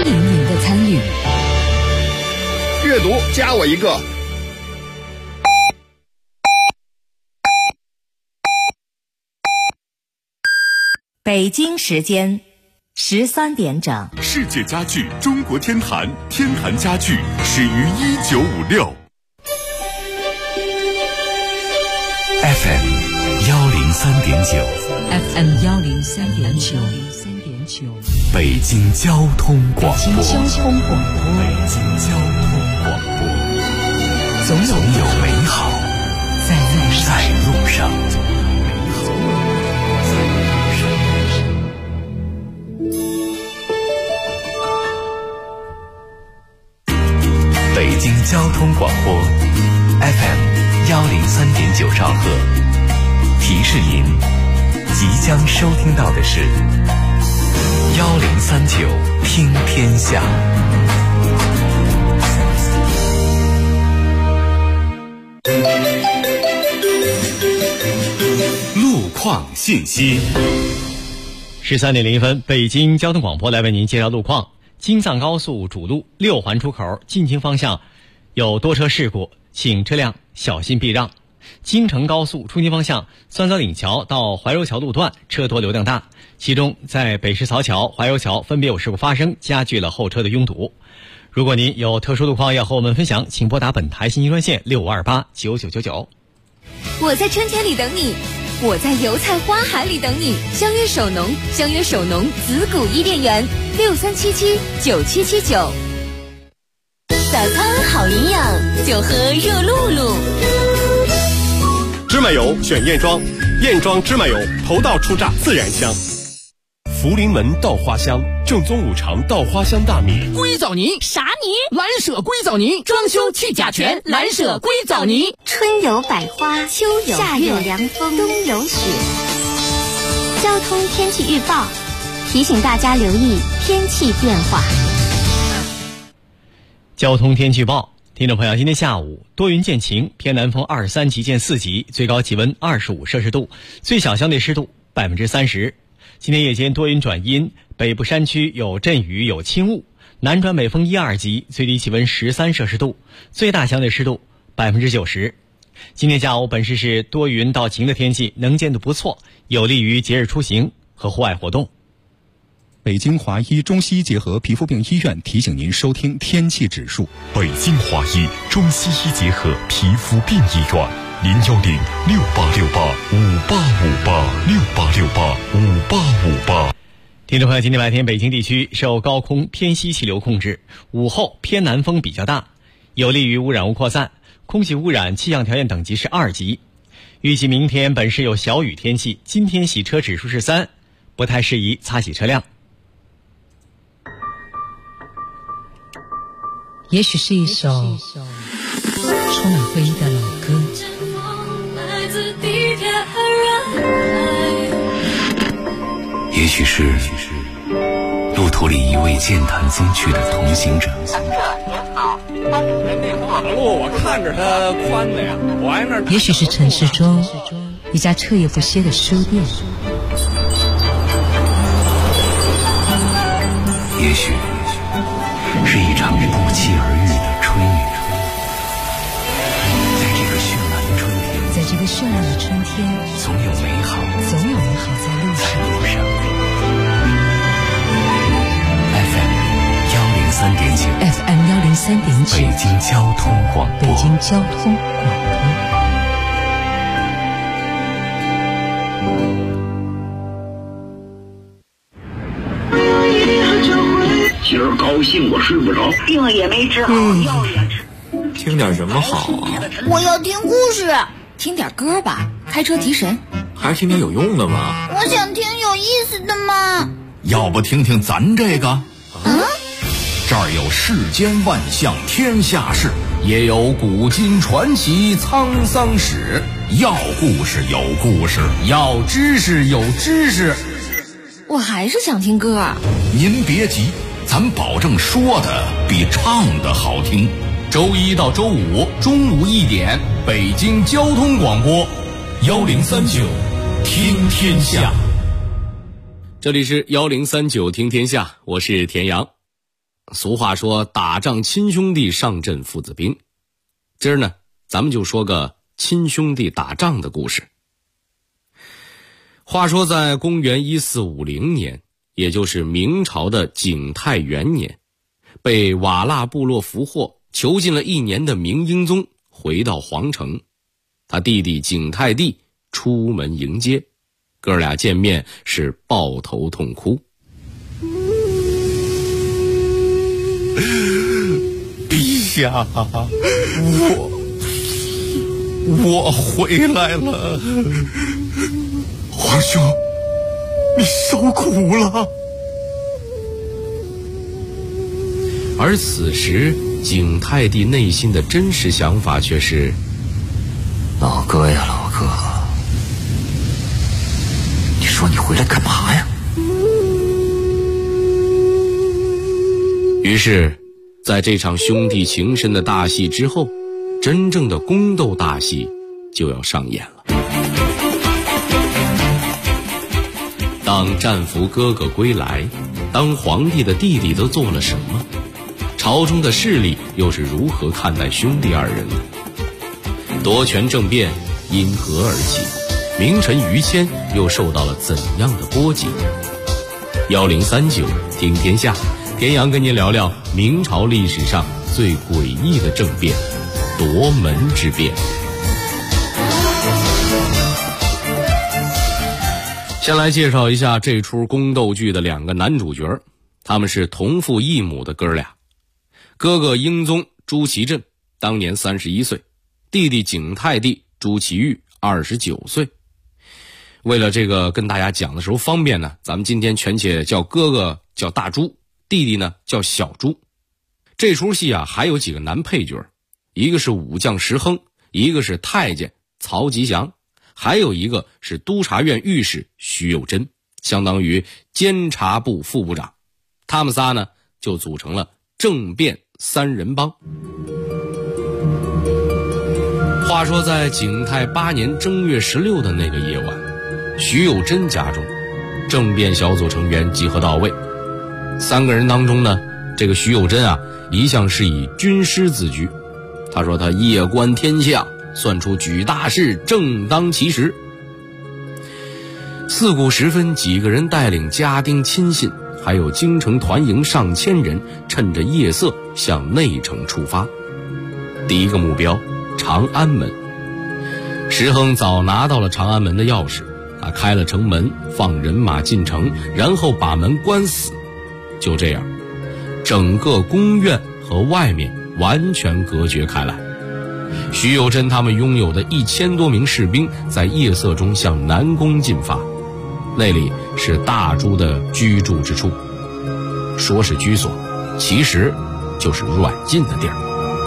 迎您的参与。 阅读加我一个。 北京时间13点整。 世界家具中国天坛，天坛家具始于1956。FM 103.9 FM 103.9 北京交通广播。 北京交通广播。总有美好在路上。北京交通广播 FM 103.9兆赫，提示您即将收听到的是1039听天下。路况信息。 13点01分，北京交通广播来为您介绍路况。京藏高速主路6环出口进京方向有多车事故，请车辆小心避让。京承高速出京方向酸枣岭桥到怀柔桥路段车多流量大，其中在北石槽桥、怀柔桥分别有事故发生，加剧了后车的拥堵。如果您有特殊路况要和我们分享，请拨打本台信息专线65289999。 我在春天里等你，我在油菜花海里等你。相约首农子谷伊甸园63779779。早餐好营养，就喝热露露。 芝麻油选燕庄，燕庄芝麻油头道出榨，自然香。福临门稻花香，正宗五常稻花香大米。 硅藻泥啥泥？ 蓝舍硅藻泥，装修去甲醛，蓝舍硅藻泥。 春有百花，秋有夏有凉风，冬有雪。交通天气预报提醒大家留意天气变化。 交通天气预报，听众朋友，今天下午多云见晴，偏南风23级见4级，最高气温25摄氏度，最小相对湿度30%。今天夜间多云转阴，北部山区有阵雨有轻雾，南转北风1、2级，最低气温13摄氏度，最大相对湿度90%。今天下午本市是多云到晴的天气，能见度不错，有利于节日出行和户外活动。 北京华医中西医结合皮肤病医院提醒您收听天气指数。 北京华医中西医结合皮肤病医院，0106868586858 听众朋友，今天白天北京地区受高空偏西气流控制，午后偏南风比较大，有利于污染物扩散，空气污染气象条件等级是2级。预计明天本市有小雨天气，今天洗车指数是3，不太适宜擦洗车辆。 也许是一首充满回忆的老歌， 也许是路途里一位健谈风趣的同行者。 那马路我看着它宽的呀，我挨那。 也许是城市中一家彻夜不歇的书店， 也许是一场不期而遇的春雨。在这个绚烂的春天，总有美好在路上。 FM 103.9， 北京交通广播。 今儿高兴我睡不着，病也没治好，药也吃。 听点什么好啊？ 我要听故事，听点歌吧，开车提神。 还是听点有用的吧。 我想听有意思的嘛。 要不听听咱这个？这儿有世间万象天下事，也有古今传奇沧桑史。要故事有故事，要知识有知识。 我还是想听歌。 您别急，咱保证说的比唱的好听。周一到周五中午1点，北京交通广播1039听天下。 这里是1039听天下，我是田阳。 俗话说打仗亲兄弟，上阵父子兵。今儿呢，咱们就说个亲兄弟打仗的故事。话说在公元1450年，也就是明朝的景泰元年，被瓦剌部落俘获囚禁了1年的明英宗回到皇城，他弟弟景泰帝出门迎接，哥俩见面是抱头痛哭。 陛下，我回来了。 皇兄，你受苦了。 而此时景泰帝内心的真实想法却是： 老哥呀，老哥，你说你回来干嘛呀？ 于是在这场兄弟情深的大戏之后，真正的宫斗大戏就要上演了。当战俘哥哥归来，当皇帝的弟弟都做了什么？朝中的势力又是如何看待兄弟二人的？夺权政变因何而起？名臣于谦又受到了怎样的波及？1039听天下，田阳跟您聊聊明朝历史上最诡异的政变——夺门之变。先来介绍一下这出宫斗剧的2个男主角，他们是同父异母的哥俩。哥哥英宗朱祁镇当年31岁，弟弟景泰帝朱祁钰29岁。为了这个跟大家讲的时候方便呢，咱们今天全且叫哥哥叫大朱，弟弟呢叫小朱。这出戏啊还有几个男配角，一个是武将石亨，一个是太监曹吉祥，还有一个是督察院御史徐有贞，相当于监察部副部长。他们仨呢就组成了政变3人帮。话说在景泰8年正月16的那个夜晚，徐有贞家中政变小组成员集合到位。3个人当中呢，这个徐有贞啊一向是以军师自居。他说他夜观天象，算出举大事正当其时。4鼓时分，几个人带领家丁亲信还有京城团营上千人，趁着夜色向内城出发。第一个目标长安门。石亨早拿到了长安门的钥匙，他开了城门，放人马进城，然后把门关死。就这样，整个宫院和外面完全隔绝开来。徐有贞他们拥有的1000多名士兵在夜色中向南宫进发，那里是大朱的居住之处。说是居所，其实就是软禁的地儿。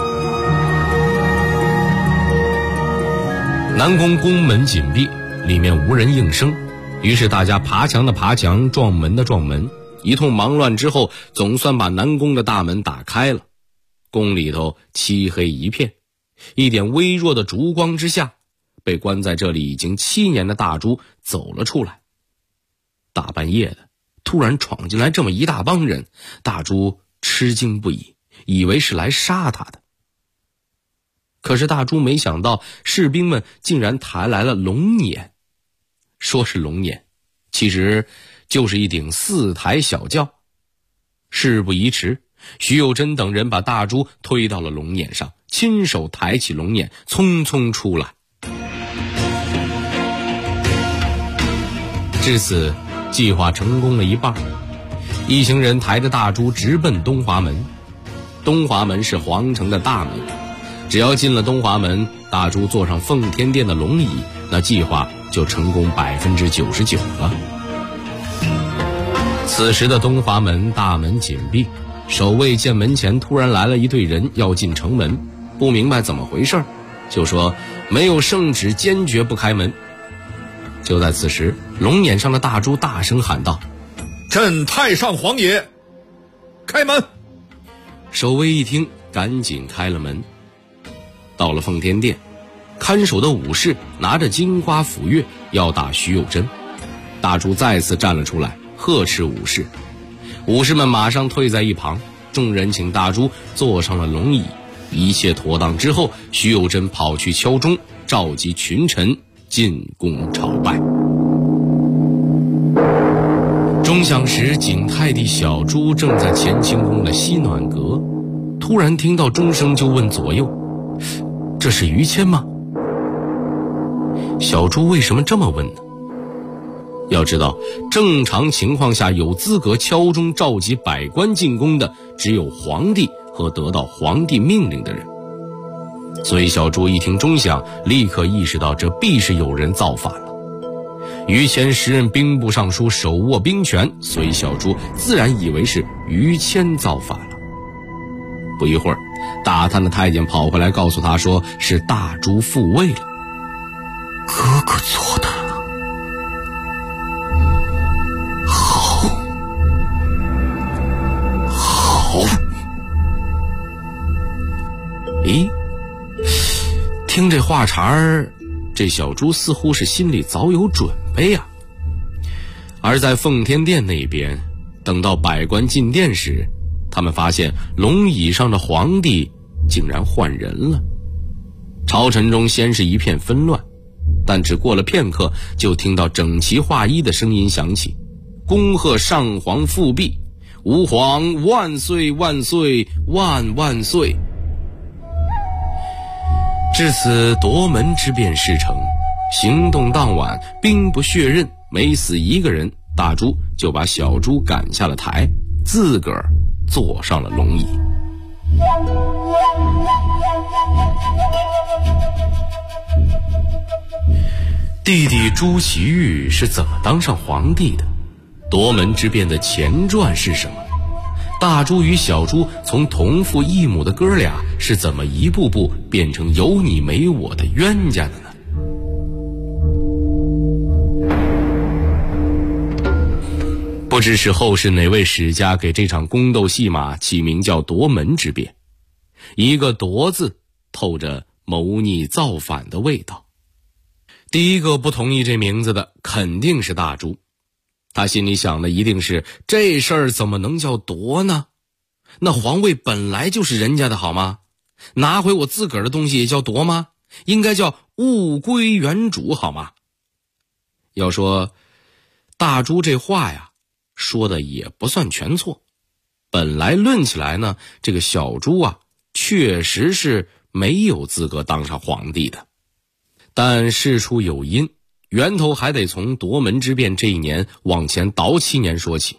南宫宫门紧闭，里面无人应声，于是大家爬墙的爬墙，撞门的撞门，一通忙乱之后，总算把南宫的大门打开了。宫里头漆黑一片，一点微弱的烛光之下，被关在这里已经7年的大朱走了出来。大半夜的突然闯进来这么一大帮人，大朱吃惊不已，以为是来杀他的。可是大朱没想到士兵们竟然抬来了龙辇。说是龙辇，其实就是一顶4台小轿。事不宜迟，徐有贞等人把大朱推到了龙辇上，亲手抬起龙辇，匆匆出来。至此，计划成功了一半。一行人抬着大朱直奔东华门。东华门是皇城的大门，只要进了东华门，大朱坐上奉天殿的龙椅，那计划就成功99%了。此时的东华门大门紧闭，守卫见门前突然来了一队人要进城门，不明白怎么回事，就说没有圣旨，坚决不开门。就在此时，龙辇上的大朱大声喊道： 朕太上皇也，开门！ 守卫一听，赶紧开了门。到了奉天殿，看守的武士拿着金瓜斧钺要打徐有贞。大朱再次站了出来，呵斥武士。武士们马上退在一旁， 众人请大珠坐上了龙椅，一切妥当之后，徐有贞跑去敲钟，召集群臣进宫朝拜。钟响时，景泰帝小珠正在乾清宫的西暖阁，突然听到钟声，就问左右：“这是于谦吗？”小珠为什么这么问呢？要知道，正常情况下有资格敲钟召集百官进宫的，只有皇帝和得到皇帝命令的人。所以小珠一听钟响，立刻意识到这必是有人造反了。于谦时任兵部尚书，手握兵权，所以小珠自然以为是于谦造反了。不一会儿，打探的太监跑回来告诉他说，是大珠复位了。 哥哥做的好。 咦，听这话茬儿，这小珠似乎是心里早有准备啊。而在奉天殿那边，等到百官进殿时，他们发现龙椅上的皇帝竟然换人了。朝臣中先是一片纷乱，但只过了片刻，就听到整齐划一的声音响起：“恭贺上皇复辟，吾皇万岁万岁万万岁！”至此，夺门之变事成。行动当晚，兵不血刃，没死一个人，大珠就把小珠赶下了台，自个儿坐上了龙椅。弟弟朱祁钰是怎么当上皇帝的？夺门之变的前传是什么？大珠与小珠从同父异母的哥俩是怎么一步步变成有你没我的冤家的呢？不知是后世哪位史家给这场宫斗戏码起名叫夺门之变，一个夺字透着谋逆造反的味道。第一个不同意这名字的肯定是大珠，他心里想的一定是这事儿怎么能叫夺呢？那皇位本来就是人家的好吗？拿回我自个儿的东西也叫夺吗？应该叫物归原主好吗？要说大珠这话呀，说的也不算全错。本来论起来呢，这个小珠啊，确实是没有资格当上皇帝的。但事出有因，源头还得从夺门之变这一年往前倒7年说起。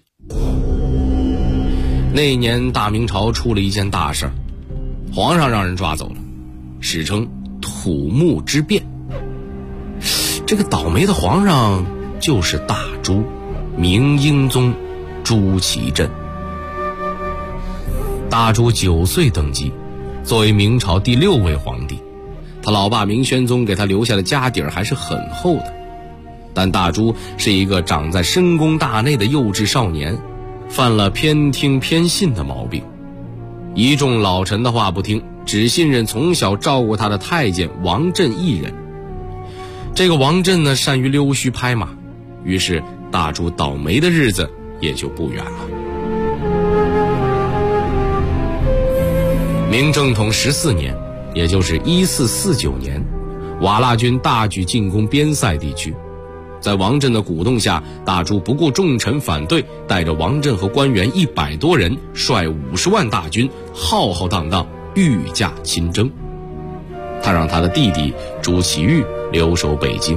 那一年大明朝出了一件大事儿，皇上让人抓走了，史称土木之变。这个倒霉的皇上就是大珠，明英宗朱祁镇。大珠9岁登基，作为明朝第6位皇帝，他老爸明宣宗给他留下的家底儿还是很厚的。但大珠是一个长在深宫大内的幼稚少年，犯了偏听偏信的毛病，一众老臣的话不听，只信任从小照顾他的太监王振一人。这个王振呢，善于溜须拍马，于是大珠倒霉的日子也就不远了。明正统14年，也就是1449年，瓦剌军大举进攻边塞地区。在王振的鼓动下，大珠不顾众臣反对，带着王振和官员100多人，率50万大军，浩浩荡荡御驾亲征。他让他的弟弟朱祁钰留守北京。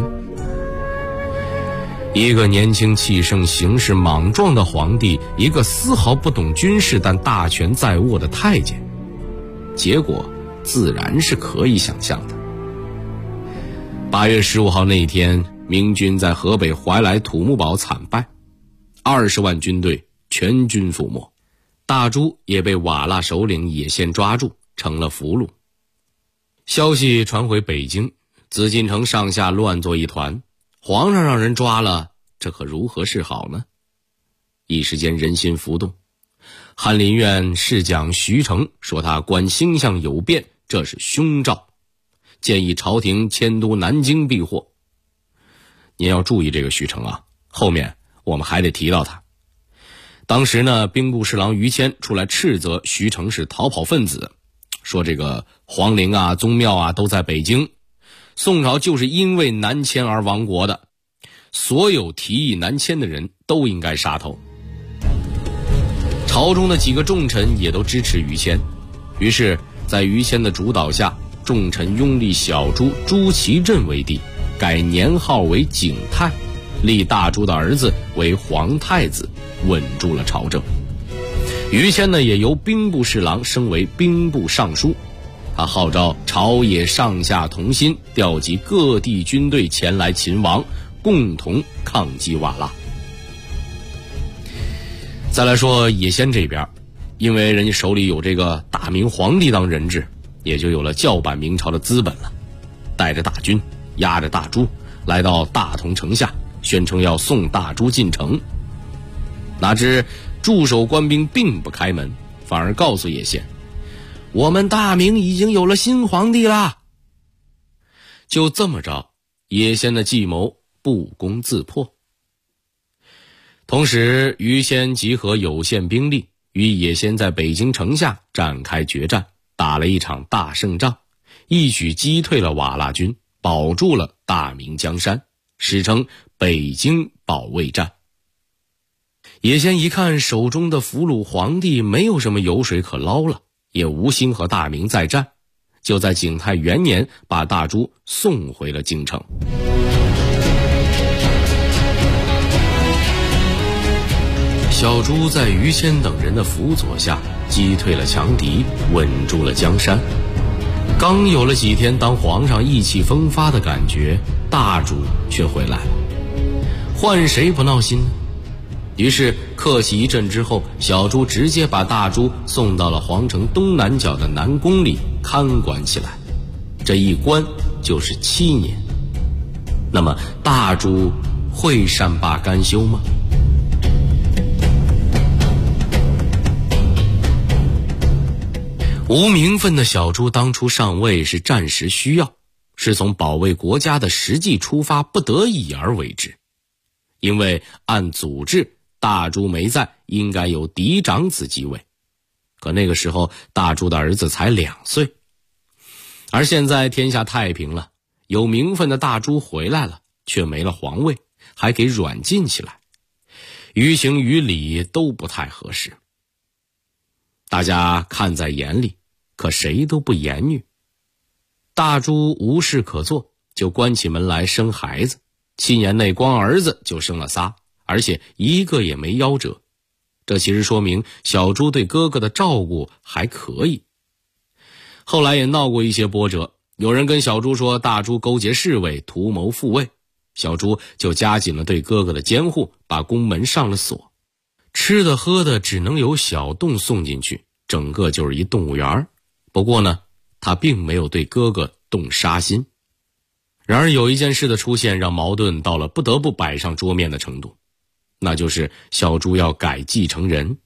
一个年轻气盛、行事莽撞的皇帝，一个丝毫不懂军事但大权在握的太监，结果自然是可以想象的。8月15号那一天，明军在河北怀来土木堡惨败，20万军队全军覆没，大珠也被瓦剌首领也先抓住，成了俘虏。消息传回北京，紫禁城上下乱作一团，皇上让人抓了，这可如何是好呢？一时间人心浮动。翰林院侍讲徐成说他观星象有变，这是凶兆，建议朝廷迁都南京避祸。您要注意这个徐成啊，后面我们还得提到他。 当时呢，兵部侍郎于谦出来斥责徐成是逃跑分子，说这个皇陵啊、宗庙啊都在北京，宋朝就是因为南迁而亡国的，所有提议南迁的人都应该杀头。朝中的几个重臣也都支持于谦，于是在于谦的主导下，重臣拥立小朱朱祁镇为帝，改年号为景泰，立大朱的儿子为皇太子，稳住了朝政。于谦呢，也由兵部侍郎升为兵部尚书，他号召朝野上下同心，调集各地军队前来勤王，共同抗击瓦剌。再来说野先这边，因为人家手里有这个大明皇帝当人质，也就有了叫板明朝的资本了，带着大军押着大朱来到大同城下，宣称要送大朱进城。哪知驻守官兵并不开门，反而告诉野先，我们大明已经有了新皇帝啦。就这么着，野先的计谋不攻自破。同时，于谦集合有限兵力，与野先在北京城下展开决战，打了一场大胜仗，一举击退了瓦剌军，保住了大明江山，史称北京保卫战。野先一看手中的俘虏皇帝没有什么油水可捞了，也无心和大明再战，就在景泰元年把大朱送回了京城。小朱在于谦等人的辅佐下击退了强敌，稳住了江山。刚有了几天当皇上意气风发的感觉，大朱却回来了，换谁不闹心呢？于是客气一阵之后，小朱直接把大朱送到了皇城东南角的南宫里看管起来，这一关就是7年。那么大朱会善罢甘休吗？无名分的小朱当初上位是战时需要，是从保卫国家的实际出发，不得已而为之。因为按祖制，大朱没在，应该由嫡长子继位，可那个时候大朱的儿子才2岁。而现在天下太平了，有名分的大朱回来了，却没了皇位，还给软禁起来，于情于理都不太合适。大家看在眼里，可谁都不言语。大朱无事可做，就关起门来生孩子，7年内光儿子就生了仨，而且一个也没夭折。这其实说明小朱对哥哥的照顾还可以。后来也闹过一些波折，有人跟小朱说大朱勾结侍卫，图谋复位，小朱就加紧了对哥哥的监护，把宫门上了锁，吃的喝的只能由小洞送进去，整个就是一动物园。不过呢，他并没有对哥哥动杀心。然而有一件事的出现，让矛盾到了不得不摆上桌面的程度，那就是小朱要改继承人。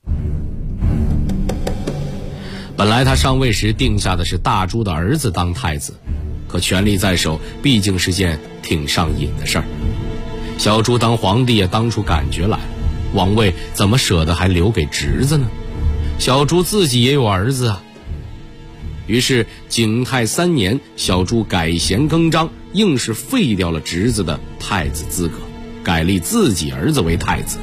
本来他上位时定下的是大朱的儿子当太子，可权力在手，毕竟是件挺上瘾的事儿。小朱当皇帝也当出感觉来了，王位怎么舍得还留给侄子呢？小朱自己也有儿子啊。于是景泰3年，小朱改弦更张，硬是废掉了侄子的太子资格，改立自己儿子为太子。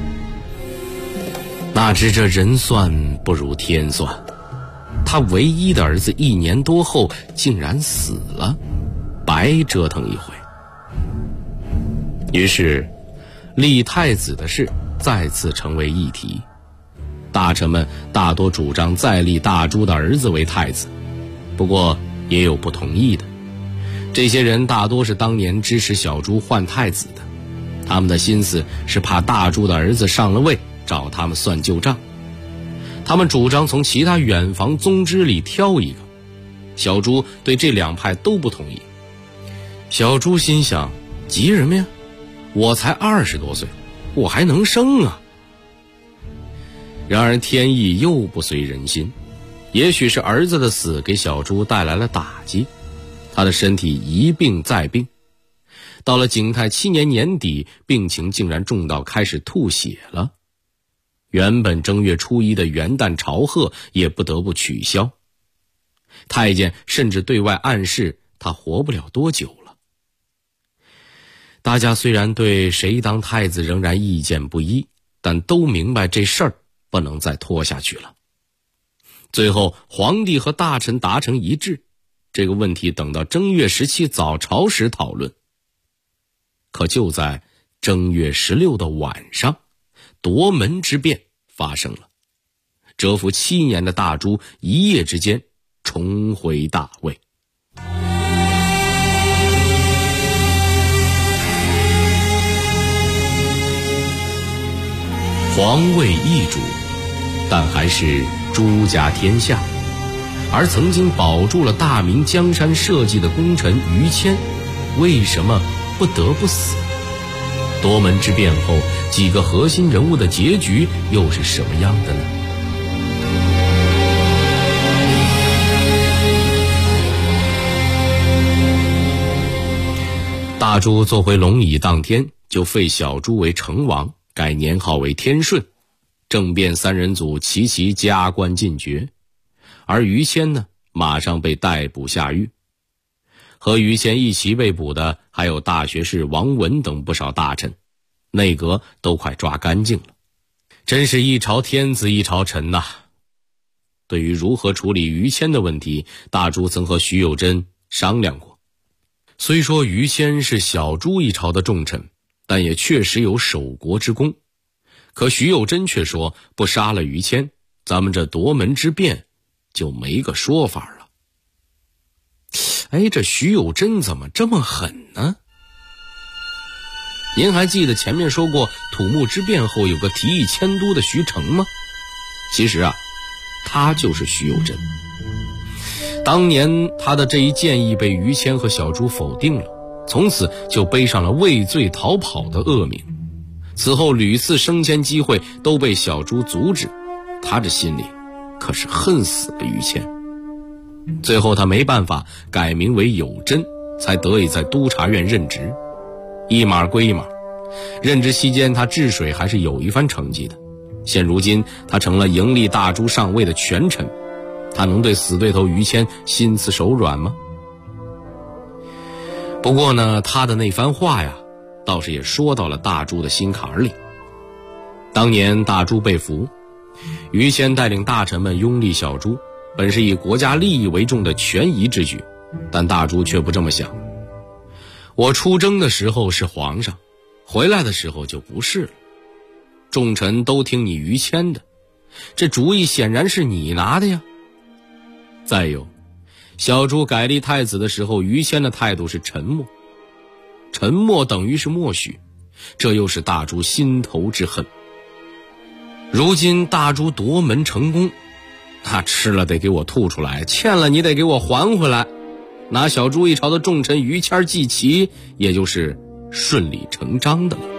哪知这人算不如天算，他唯一的儿子1年多后竟然死了，白折腾一回。于是立太子的事再次成为议题，大臣们大多主张再立大朱的儿子为太子，不过也有不同意的。这些人大多是当年支持小朱换太子的，他们的心思是怕大朱的儿子上了位，找他们算旧账。他们主张从其他远房宗支里挑一个，小朱对这2派都不同意。小朱心想，急什么呀？我才20多岁，我还能生啊！然而天意又不随人心，也许是儿子的死给小朱带来了打击，他的身体一病再病，到了景泰7年年底，病情竟然重到开始吐血了。 原本正月初一的元旦朝贺也不得不取消。太监甚至对外暗示他活不了多久了。大家虽然对谁当太子仍然意见不一，但都明白这事儿不能再拖下去了。最后皇帝和大臣达成一致，这个问题等到正月17早朝时讨论。可就在正月16的晚上，夺门之变发生了，蛰伏7年的大朱一夜之间重回大位。皇位易主，但还是朱家天下。而曾经保住了大明江山社稷的功臣于谦，为什么不得不死？夺门之变后，几个核心人物的结局又是什么样的呢？大朱坐回龙椅当天，就废小朱为成王，改年号为天顺，政变三人组齐齐加官进爵。而于谦呢，马上被逮捕下狱。和于谦一起被捕的还有大学士王文等不少大臣，内阁都快抓干净了。真是一朝天子一朝臣呐。对于如何处理于谦的问题，大朱曾和徐有贞商量过。虽说于谦是小朱一朝的重臣，但也确实有守国之功。可徐有贞却说，不杀了于谦，咱们这夺门之变就没个说法了。这徐有贞怎么这么狠呢？您还记得前面说过土木之变后有个提议迁都的徐成吗？其实他就是徐有贞。当年他的这一建议被于谦和小朱否定了，从此就背上了畏罪逃跑的恶名。此后屡次升迁机会都被小朱阻止，他这心里可是恨死了于谦。最后他没办法改名为有贞，才得以在督察院任职。一码归一码，任职期间他治水还是有一番成绩的。现如今他成了迎立大朱上位的权臣，他能对死对头于谦心慈手软吗？不过呢，他的那番话呀，倒是也说到了大朱的心坎里。当年大朱被俘，于谦带领大臣们拥立小朱，本是以国家利益为重的权宜之举，但大朱却不这么想。我出征的时候是皇上，回来的时候就不是了。众臣都听你于谦的，这主意显然是你拿的呀。再有，小朱改立太子的时候，于谦的态度是沉默，沉默等于是默许，这又是大朱心头之恨。如今大朱夺门成功，他吃了得给我吐出来，欠了你得给我还回来。拿小朱一朝的重臣于谦祭旗，也就是顺理成章的了。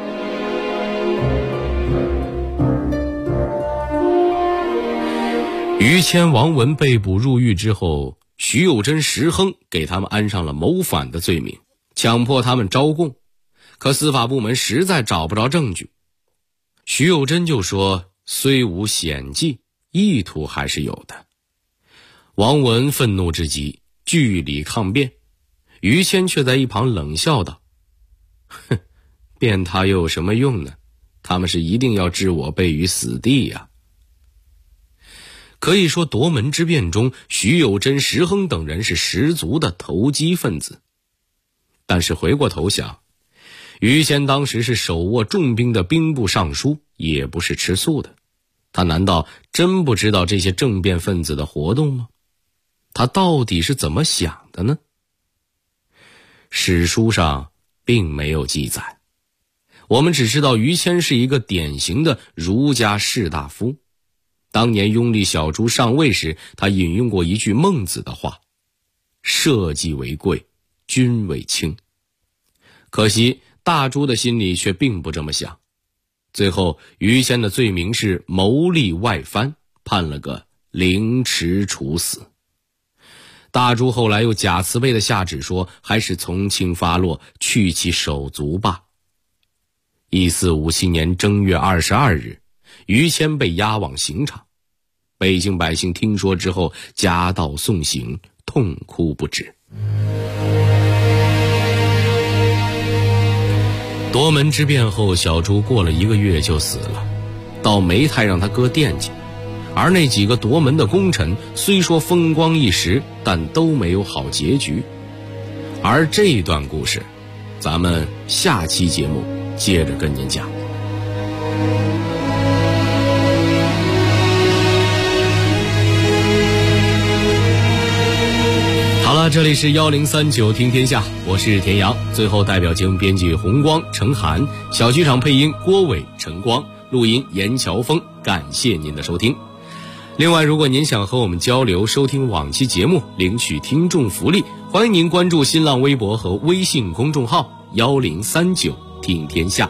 于谦、王文被捕入狱之后，徐有贞、石亨给他们安上了谋反的罪名，强迫他们招供。可司法部门实在找不着证据。徐有贞就说，虽无显迹，意图还是有的。王文愤怒之极，据理抗辩。于谦却在一旁冷笑道，哼，辩他又有什么用呢？他们是一定要置我辈于死地呀。可以说夺门之变中，徐有贞、石亨等人是十足的投机分子。但是回过头想，于谦当时是手握重兵的兵部尚书，也不是吃素的。他难道真不知道这些政变分子的活动吗？他到底是怎么想的呢？史书上并没有记载，我们只知道于谦是一个典型的儒家士大夫。当年拥立小朱上位时，他引用过一句孟子的话，社稷为贵，君为轻。可惜大朱的心里却并不这么想。最后于谦的罪名是谋利外藩，判了个凌迟处死。大朱后来又假慈悲的下旨说，还是从轻发落，去其手足罢。1457年正月22日， 于谦被押往刑场。北京百姓听说之后，夹道送行，痛哭不止。夺门之变后，小朱过了1个月就死了，倒霉太让他哥惦记。而那几个夺门的功臣虽说风光一时，但都没有好结局。而这段故事，咱们下期节目接着跟您讲。好了，这里是1039听天下，我是田阳。最后代表节目编辑红光、程涵，小剧场配音郭伟、陈光，录音严乔峰。感谢您的收听。另外，如果您想和我们交流、收听往期节目、领取听众福利，欢迎您关注新浪微博和微信公众号1039听天下。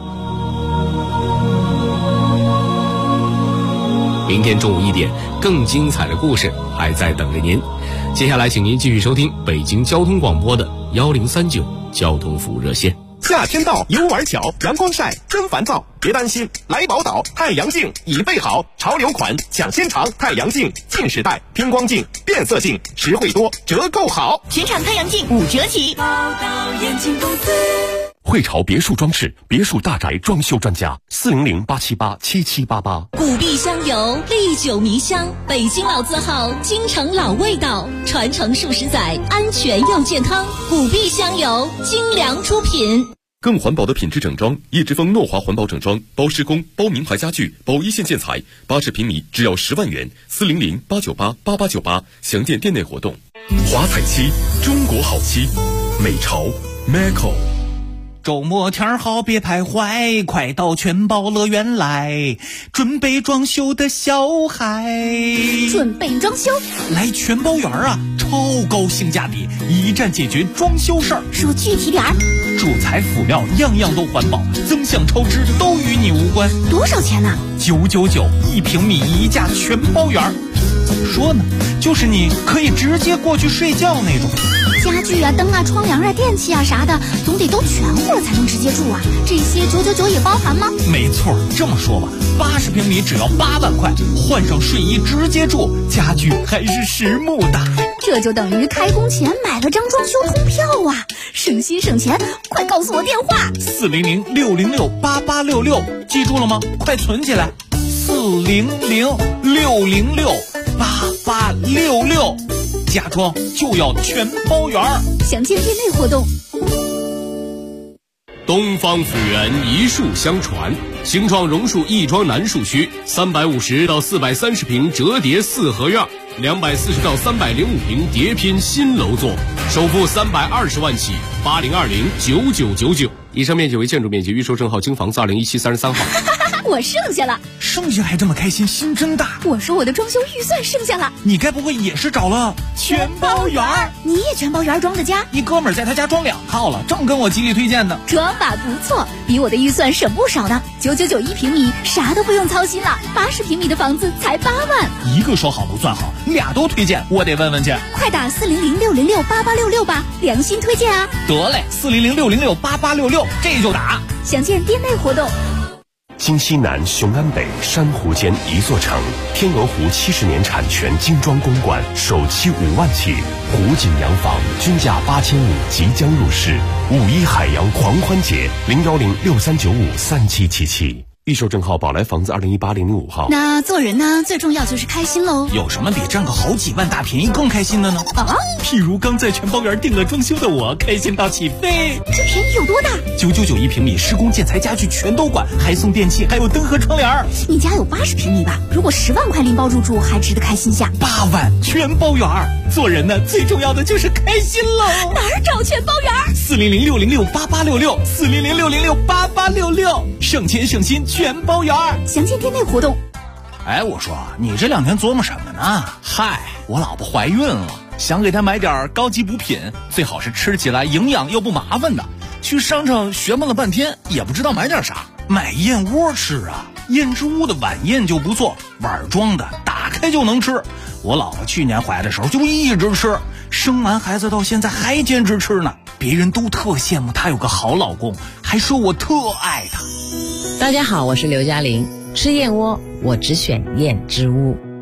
明天中午1点，更精彩的故事还在等着您。接下来请您继续收听北京交通广播的1039交通服务热线。 夏天到，游玩巧，阳光晒真烦躁，别担心，来宝岛太阳镜已备好，潮流款抢先尝，太阳镜近视带、偏光镜、变色镜，实惠多，折扣好， 全场太阳镜5折起。宝岛眼镜公司， 汇潮别墅装饰，别墅大宅装修专家，400-878-7788。 古碧香油，历久弥香，北京老字号，京城老味道，传承数十载，安全又健康。古碧香油，精良出品。 更环保的品质整装，叶之峰诺华环保整装，包施工，包名牌家具，包一线建材，80平米只要10万元，400-898-8898，详见店内活动。华彩漆，中国好漆，美潮 Maco。 周末天好别徘徊，快到全宝乐园来，准备装修的小孩。 准备装修？ 来全宝园啊，超高性价比，一站解决装修事儿。 说具体点儿。 主材辅料样样都环保，增项超支都与你无关。 多少钱呢 ？999，1平米1价全包园。怎么说呢？就是你可以直接过去睡觉那种。 家具啊、灯啊、窗帘啊、电器啊啥的，总得都全乎了才能直接住啊。这些999也包含吗？ 没错，这么说吧，80平米只要8万块，换上睡衣直接住，家具还是实木的。 这就等于开工前买了张装修通票啊！省心省钱，快告诉我电话 ：400-606-8866，记住了吗？快存起来，400-606-8866，家装就要全包圆。 详见店内活动。 东方府源一树相传，新创榕树亦庄南树区350到430平折叠4合院，240到305平叠拼新楼座，首付320万起，80209999。以上面积为建筑面积，预售证号京房子2017 33号。 我剩下了， 剩下还这么开心，心真大。 我说我的装修预算剩下了， 你该不会也是找了全包园？ 你也全包园装的家？ 你哥们儿在他家装2套了，正跟我极力推荐呢。 装法不错，比我的预算省不少呢。999，1平米，啥都不用操心了。80平米的房子才8万。 一个说好不算好，俩都推荐，我得问问去。 快打400-606-8866吧，良心推荐啊！ 得嘞，400-606-8866，这就打。 详见店内活动。 京西南雄安北珊瑚间一座城，天鹅湖70年产权精装公馆，首期5万起，湖景洋房均价8500即将入市。5·1海洋狂欢节，01063953777。预售证号宝来房子2018-005号。 那做人呢，最重要就是开心喽。 有什么比占个好几万大便宜更开心的呢？ 啊， 譬如刚在全包园订了装修的我，开心到起飞。 这便宜有多大 ？999，1平米，施工建材家具全都管，还送电器，还有灯和窗帘。 你家有80平米吧？如果10万块拎包入住，还值得开心下。 8万全包园。做人呢，最重要的就是开心喽。 哪儿找全包园 ？400-606-8866，400-606-8866，省钱省心全包园。 详见店内活动。 哎，我说你这2天琢磨什么呢？嗨，我老婆怀孕了，想给她买点高级补品，最好是吃起来营养又不麻烦的。去商场学问了半天，也不知道买点啥。买燕窝吃啊，燕之屋的晚宴就不错，碗装的，打开就能吃。我老婆去年怀的时候就一直吃，生完孩子到现在还坚持吃呢。别人都特羡慕她有个好老公，还说我特爱她。 大家好，我是刘嘉玲。 吃燕窝我只选燕之屋。